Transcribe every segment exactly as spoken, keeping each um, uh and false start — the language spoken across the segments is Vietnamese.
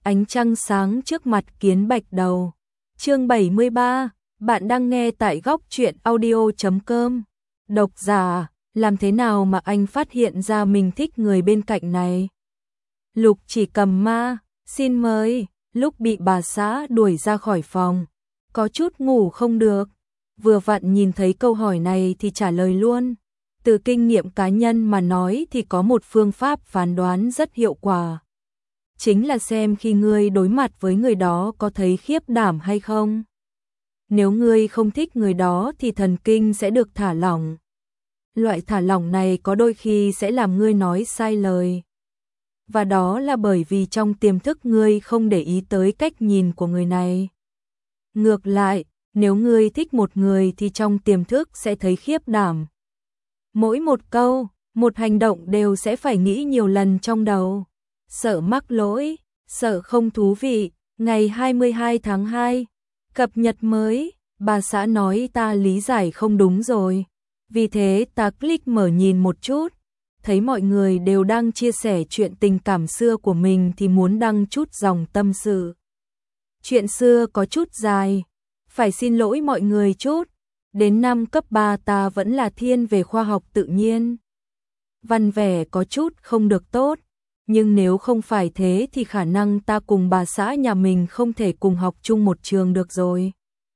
ánh trăng sáng trước mặt kiến bạch đầu. Chương bảy mươi ba, bạn đang nghe tại góc truyện audio chấm com. Độc giả, làm thế nào mà anh phát hiện ra mình thích người bên cạnh này? Lục Chỉ Cầm ma, xin mời. Lúc bị bà xã đuổi ra khỏi phòng, có chút ngủ không được, vừa vặn nhìn thấy câu hỏi này thì trả lời luôn. Từ kinh nghiệm cá nhân mà nói thì có một phương pháp phán đoán rất hiệu quả. Chính là xem khi ngươi đối mặt với người đó có thấy khiếp đảm hay không. Nếu ngươi không thích người đó thì thần kinh sẽ được thả lỏng. Loại thả lỏng này có đôi khi sẽ làm ngươi nói sai lời. Và đó là bởi vì trong tiềm thức ngươi không để ý tới cách nhìn của người này. Ngược lại, nếu ngươi thích một người thì trong tiềm thức sẽ thấy khiếp đảm. Mỗi một câu, một hành động đều sẽ phải nghĩ nhiều lần trong đầu. Sợ mắc lỗi, sợ không thú vị. Ngày hai mươi hai tháng hai, cập nhật mới, bà xã nói ta lý giải không đúng rồi. Vì thế ta click mở nhìn một chút, thấy mọi người đều đang chia sẻ chuyện tình cảm xưa của mình thì muốn đăng chút dòng tâm sự. Chuyện xưa có chút dài, phải xin lỗi mọi người chút. Đến năm cấp ba ta vẫn là thiên về khoa học tự nhiên. Văn vẻ có chút không được tốt, nhưng nếu không phải thế thì khả năng ta cùng bà xã nhà mình không thể cùng học chung một trường được rồi.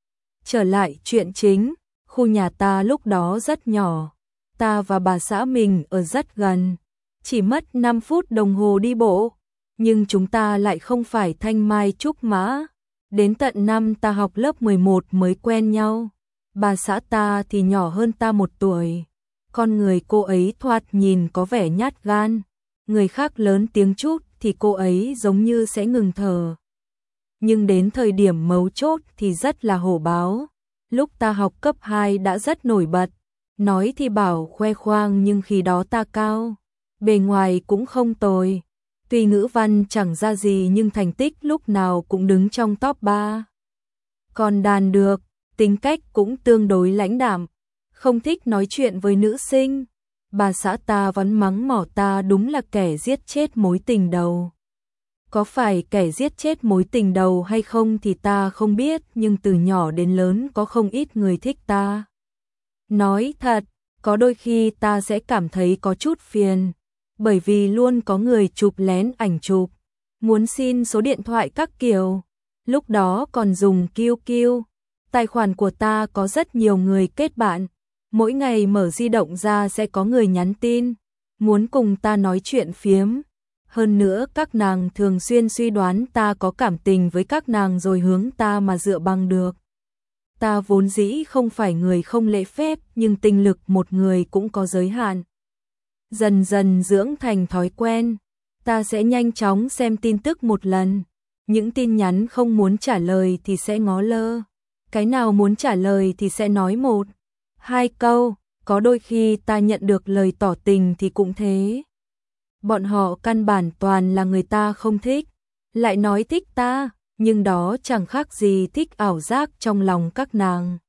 Trở lại chuyện chính, khu nhà ta lúc đó rất nhỏ. Ta và bà xã mình ở rất gần, chỉ mất năm phút đồng hồ đi bộ, nhưng chúng ta lại không phải thanh mai trúc mã. Đến tận năm ta học lớp mười một mới quen nhau. Bà xã ta thì nhỏ hơn ta một tuổi. Con người cô ấy thoạt nhìn có vẻ nhát gan. Người khác lớn tiếng chút thì cô ấy giống như sẽ ngừng thở. Nhưng đến thời điểm mấu chốt thì rất là hổ báo. Lúc ta học cấp hai đã rất nổi bật. Nói thì bảo khoe khoang nhưng khi đó ta cao. Bề ngoài cũng không tồi. Tuy ngữ văn chẳng ra gì nhưng thành tích lúc nào cũng đứng trong top ba. Còn đàn được, tính cách cũng tương đối lãnh đạm, không thích nói chuyện với nữ sinh. Bà xã ta vẫn mắng mỏ ta đúng là kẻ giết chết mối tình đầu. Có phải kẻ giết chết mối tình đầu hay không thì ta không biết, nhưng từ nhỏ đến lớn có không ít người thích ta. Nói thật, có đôi khi ta sẽ cảm thấy có chút phiền, bởi vì luôn có người chụp lén ảnh chụp, muốn xin số điện thoại các kiểu. Lúc đó còn dùng quy quy, tài khoản của ta có rất nhiều người kết bạn, mỗi ngày mở di động ra sẽ có người nhắn tin, muốn cùng ta nói chuyện phiếm. Hơn nữa các nàng thường xuyên suy đoán ta có cảm tình với các nàng rồi hướng ta mà dựa bằng được. Ta vốn dĩ không phải người không lễ phép, nhưng tinh lực một người cũng có giới hạn. Dần dần dưỡng thành thói quen, ta sẽ nhanh chóng xem tin tức một lần. Những tin nhắn không muốn trả lời thì sẽ ngó lơ. Cái nào muốn trả lời thì sẽ nói một, hai câu. Có đôi khi ta nhận được lời tỏ tình thì cũng thế. Bọn họ căn bản toàn là người ta không thích, lại nói thích ta, nhưng đó chẳng khác gì thích ảo giác trong lòng các nàng.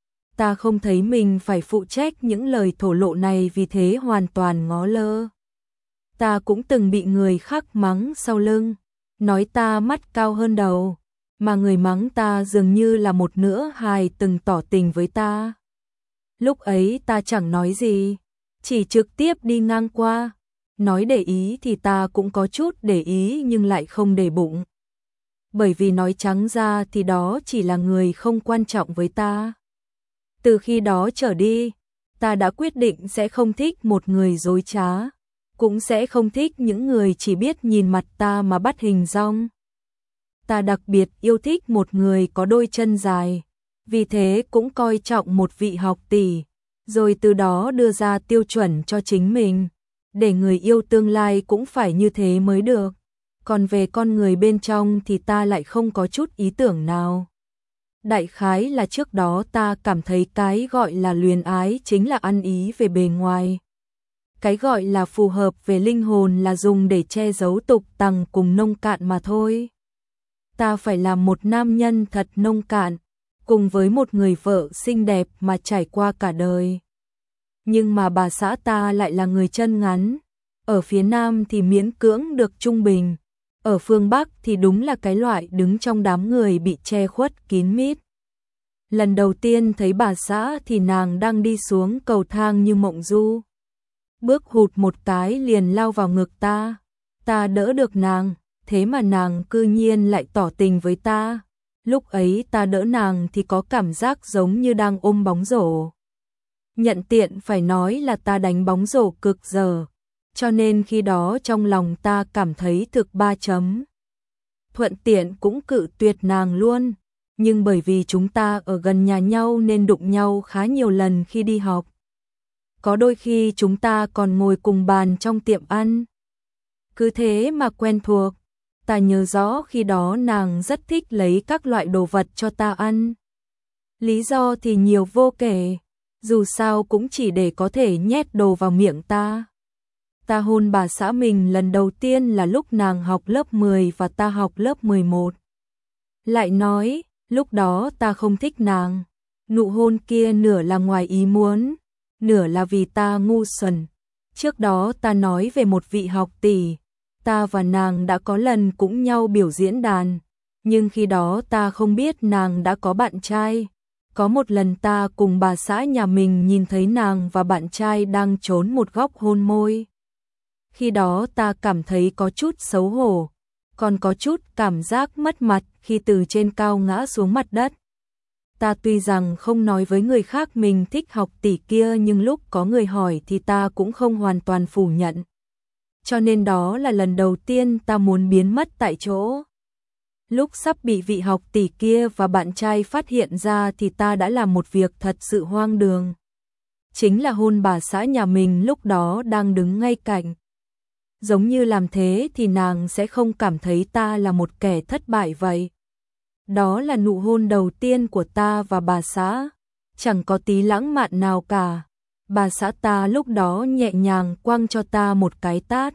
Ta không thấy mình phải phụ trách những lời thổ lộ này, vì thế hoàn toàn ngó lơ. Ta cũng từng bị người khác mắng sau lưng, nói ta mắt cao hơn đầu, mà người mắng ta dường như là một nữ hài từng tỏ tình với ta. Lúc ấy ta chẳng nói gì, chỉ trực tiếp đi ngang qua. Nói để ý thì ta cũng có chút để ý nhưng lại không để bụng. Bởi vì nói trắng ra thì đó chỉ là người không quan trọng với ta. Từ khi đó trở đi, ta đã quyết định sẽ không thích một người dối trá, cũng sẽ không thích những người chỉ biết nhìn mặt ta mà bắt hình dong. Ta đặc biệt yêu thích một người có đôi chân dài, vì thế cũng coi trọng một vị học tỷ, rồi từ đó đưa ra tiêu chuẩn cho chính mình, để người yêu tương lai cũng phải như thế mới được. Còn về con người bên trong thì ta lại không có chút ý tưởng nào. Đại khái là trước đó ta cảm thấy cái gọi là luyến ái chính là ăn ý về bề ngoài. Cái gọi là phù hợp về linh hồn là dùng để che giấu tục tằng cùng nông cạn mà thôi. Ta phải làm một nam nhân thật nông cạn, cùng với một người vợ xinh đẹp mà trải qua cả đời. Nhưng mà bà xã ta lại là người chân ngắn, ở phía nam thì miễn cưỡng được trung bình, ở phương Bắc thì đúng là cái loại đứng trong đám người bị che khuất kín mít. Lần đầu tiên thấy bà xã thì nàng đang đi xuống cầu thang như mộng du. Bước hụt một cái liền lao vào ngực ta. Ta đỡ được nàng, thế mà nàng cư nhiên lại tỏ tình với ta. Lúc ấy ta đỡ nàng thì có cảm giác giống như đang ôm bóng rổ. Nhận tiện phải nói là ta đánh bóng rổ cực giờ, cho nên khi đó trong lòng ta cảm thấy thực ba chấm. Thuận tiện cũng cự tuyệt nàng luôn, nhưng bởi vì chúng ta ở gần nhà nhau nên đụng nhau khá nhiều lần khi đi học. Có đôi khi chúng ta còn ngồi cùng bàn trong tiệm ăn. Cứ thế mà quen thuộc. Ta nhớ rõ khi đó nàng rất thích lấy các loại đồ vật cho ta ăn. Lý do thì nhiều vô kể, dù sao cũng chỉ để có thể nhét đồ vào miệng ta. Ta hôn bà xã mình lần đầu tiên là lúc nàng học lớp mười và ta học lớp mười một. Lại nói, lúc đó ta không thích nàng. Nụ hôn kia nửa là ngoài ý muốn, nửa là vì ta ngu xuẩn. Trước đó ta nói về một vị học tỷ, ta và nàng đã có lần cũng nhau biểu diễn đàn, nhưng khi đó ta không biết nàng đã có bạn trai. Có một lần ta cùng bà xã nhà mình nhìn thấy nàng và bạn trai đang trốn một góc hôn môi. Khi đó ta cảm thấy có chút xấu hổ, còn có chút cảm giác mất mặt khi từ trên cao ngã xuống mặt đất. Ta tuy rằng không nói với người khác mình thích học tỷ kia, nhưng lúc có người hỏi thì ta cũng không hoàn toàn phủ nhận. Cho nên đó là lần đầu tiên ta muốn biến mất tại chỗ. Lúc sắp bị vị học tỷ kia và bạn trai phát hiện ra thì ta đã làm một việc thật sự hoang đường. Chính là hôn bà xã nhà mình lúc đó đang đứng ngay cạnh. Giống như làm thế thì nàng sẽ không cảm thấy ta là một kẻ thất bại vậy. Đó là nụ hôn đầu tiên của ta và bà xã, chẳng có tí lãng mạn nào cả. Bà xã ta lúc đó nhẹ nhàng quăng cho ta một cái tát.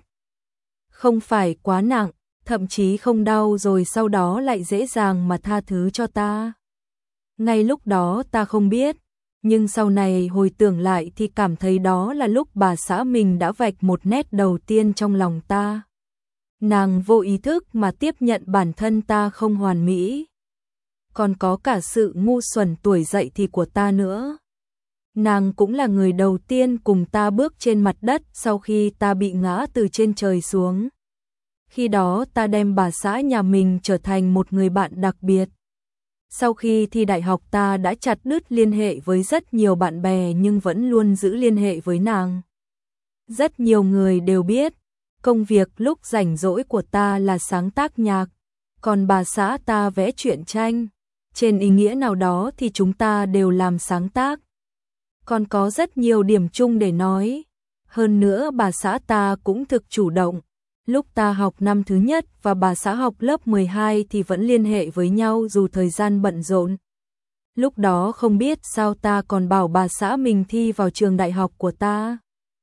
Không phải quá nặng, thậm chí không đau, rồi sau đó lại dễ dàng mà tha thứ cho ta. Ngay lúc đó ta không biết, nhưng sau này hồi tưởng lại thì cảm thấy đó là lúc bà xã mình đã vạch một nét đầu tiên trong lòng ta. Nàng vô ý thức mà tiếp nhận bản thân ta không hoàn mỹ. Còn có cả sự ngu xuẩn tuổi dậy thì của ta nữa. Nàng cũng là người đầu tiên cùng ta bước trên mặt đất sau khi ta bị ngã từ trên trời xuống. Khi đó ta đem bà xã nhà mình trở thành một người bạn đặc biệt. Sau khi thi đại học ta đã chặt đứt liên hệ với rất nhiều bạn bè nhưng vẫn luôn giữ liên hệ với nàng. Rất nhiều người đều biết, công việc lúc rảnh rỗi của ta là sáng tác nhạc, còn bà xã ta vẽ truyện tranh. Trên ý nghĩa nào đó thì chúng ta đều làm sáng tác. Còn có rất nhiều điểm chung để nói. Hơn nữa bà xã ta cũng thực chủ động. Lúc ta học năm thứ nhất và bà xã học lớp mười hai thì vẫn liên hệ với nhau dù thời gian bận rộn. Lúc đó không biết sao ta còn bảo bà xã mình thi vào trường đại học của ta.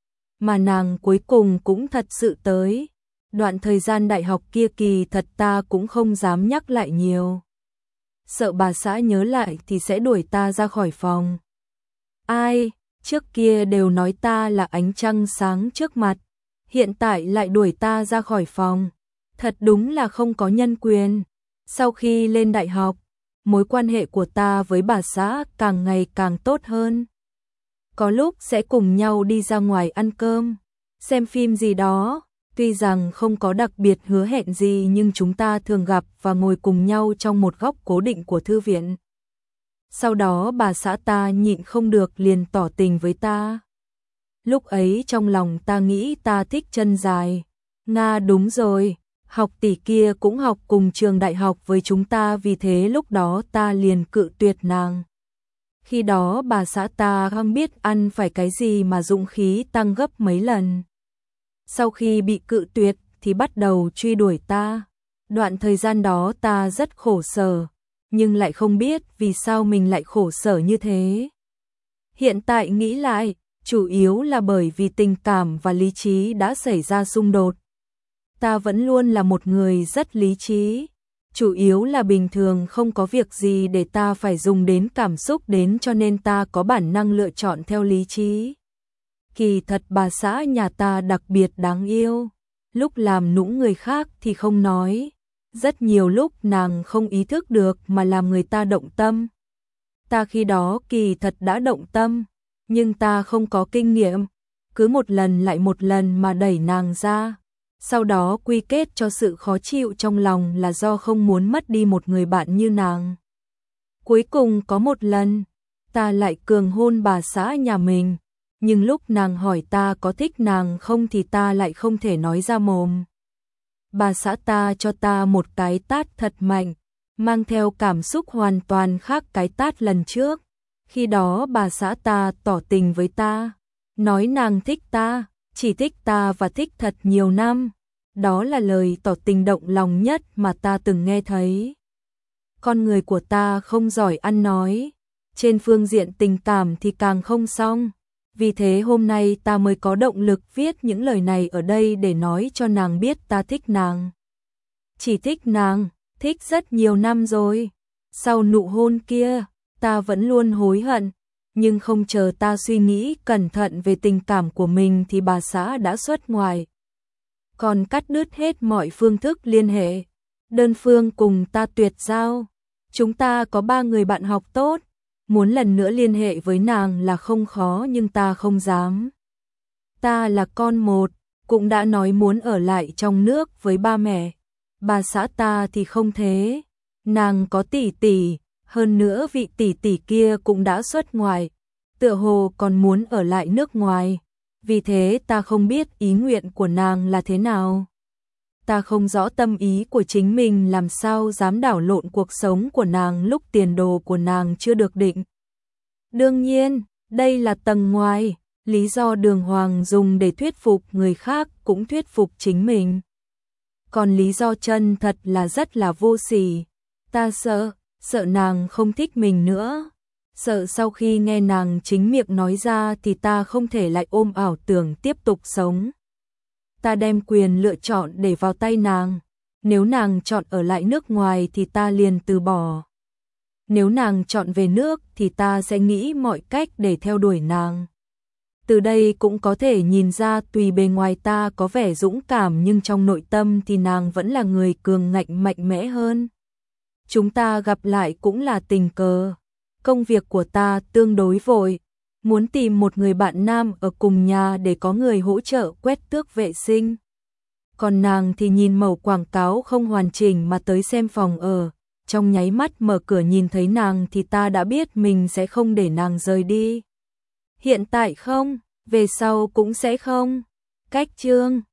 Mà nàng cuối cùng cũng thật sự tới. Đoạn thời gian đại học kia kỳ thật ta cũng không dám nhắc lại nhiều. Sợ bà xã nhớ lại thì sẽ đuổi ta ra khỏi phòng. Ai, trước kia đều nói ta là ánh trăng sáng trước mặt, hiện tại lại đuổi ta ra khỏi phòng. Thật đúng là không có nhân quyền. Sau khi lên đại học, mối quan hệ của ta với bà xã càng ngày càng tốt hơn. Có lúc sẽ cùng nhau đi ra ngoài ăn cơm, xem phim gì đó. Tuy rằng không có đặc biệt hứa hẹn gì nhưng chúng ta thường gặp và ngồi cùng nhau trong một góc cố định của thư viện. Sau đó bà xã ta nhịn không được liền tỏ tình với ta. Lúc ấy trong lòng ta nghĩ ta thích chân dài. Nga đúng rồi, học tỷ kia cũng học cùng trường đại học với chúng ta, vì thế lúc đó ta liền cự tuyệt nàng. Khi đó bà xã ta không biết ăn phải cái gì mà dũng khí tăng gấp mấy lần. Sau khi bị cự tuyệt thì bắt đầu truy đuổi ta. Đoạn thời gian đó ta rất khổ sở, nhưng lại không biết vì sao mình lại khổ sở như thế. Hiện tại nghĩ lại, chủ yếu là bởi vì tình cảm và lý trí đã xảy ra xung đột. Ta vẫn luôn là một người rất lý trí. Chủ yếu là bình thường không có việc gì để ta phải dùng đến cảm xúc đến, cho nên ta có bản năng lựa chọn theo lý trí. Kỳ thật bà xã nhà ta đặc biệt đáng yêu. lúc làm nũng người khác thì không nói. Rất nhiều lúc nàng không ý thức được mà làm người ta động tâm. Ta khi đó kỳ thật đã động tâm, nhưng ta không có kinh nghiệm, cứ một lần lại một lần mà đẩy nàng ra. Sau đó quy kết cho sự khó chịu trong lòng là do không muốn mất đi một người bạn như nàng. Cuối cùng có một lần, ta lại cường hôn bà xã nhà mình, nhưng lúc nàng hỏi ta có thích nàng không thì ta lại không thể nói ra mồm. Bà xã ta cho ta một cái tát thật mạnh, mang theo cảm xúc hoàn toàn khác cái tát lần trước. Khi đó bà xã ta tỏ tình với ta, nói nàng thích ta, chỉ thích ta và thích thật nhiều năm. Đó là lời tỏ tình động lòng nhất mà ta từng nghe thấy. Con người của ta không giỏi ăn nói, trên phương diện tình cảm thì càng không xong. Vì thế hôm nay ta mới có động lực viết những lời này ở đây để nói cho nàng biết ta thích nàng. Chỉ thích nàng, thích rất nhiều năm rồi. Sau nụ hôn kia, ta vẫn luôn hối hận, nhưng không chờ ta suy nghĩ cẩn thận về tình cảm của mình thì bà xã đã xuất ngoại. Còn cắt đứt hết mọi phương thức liên hệ, đơn phương cùng ta tuyệt giao. Chúng ta có ba người bạn học tốt, muốn lần nữa liên hệ với nàng là không khó nhưng ta không dám. Ta là con một, cũng đã nói muốn ở lại trong nước với ba mẹ. Bà xã ta thì không thế, nàng có tỷ tỷ, hơn nữa vị tỷ tỷ kia cũng đã xuất ngoại, tựa hồ còn muốn ở lại nước ngoài. Vì thế ta không biết ý nguyện của nàng là thế nào. Ta không rõ tâm ý của chính mình, làm sao dám đảo lộn cuộc sống của nàng lúc tiền đồ của nàng chưa được định. Đương nhiên, đây là tầng ngoài, lý do đường hoàng dùng để thuyết phục người khác cũng thuyết phục chính mình. Còn lý do chân thật là rất là vô sỉ. Ta sợ, sợ nàng không thích mình nữa. Sợ sau khi nghe nàng chính miệng nói ra thì ta không thể lại ôm ảo tưởng tiếp tục sống. Ta đem quyền lựa chọn để vào tay nàng. Nếu nàng chọn ở lại nước ngoài thì ta liền từ bỏ. Nếu nàng chọn về nước thì ta sẽ nghĩ mọi cách để theo đuổi nàng. Từ đây cũng có thể nhìn ra tùy bề ngoài ta có vẻ dũng cảm nhưng trong nội tâm thì nàng vẫn là người cường ngạnh mạnh mẽ hơn. Chúng ta gặp lại cũng là tình cờ. Công việc của ta tương đối vội, muốn tìm một người bạn nam ở cùng nhà để có người hỗ trợ quét tước vệ sinh. Còn nàng thì nhìn mẩu quảng cáo không hoàn chỉnh mà tới xem phòng ở. Trong nháy mắt mở cửa nhìn thấy nàng thì ta đã biết mình sẽ không để nàng rời đi. Hiện tại không, về sau cũng sẽ không. Cách chương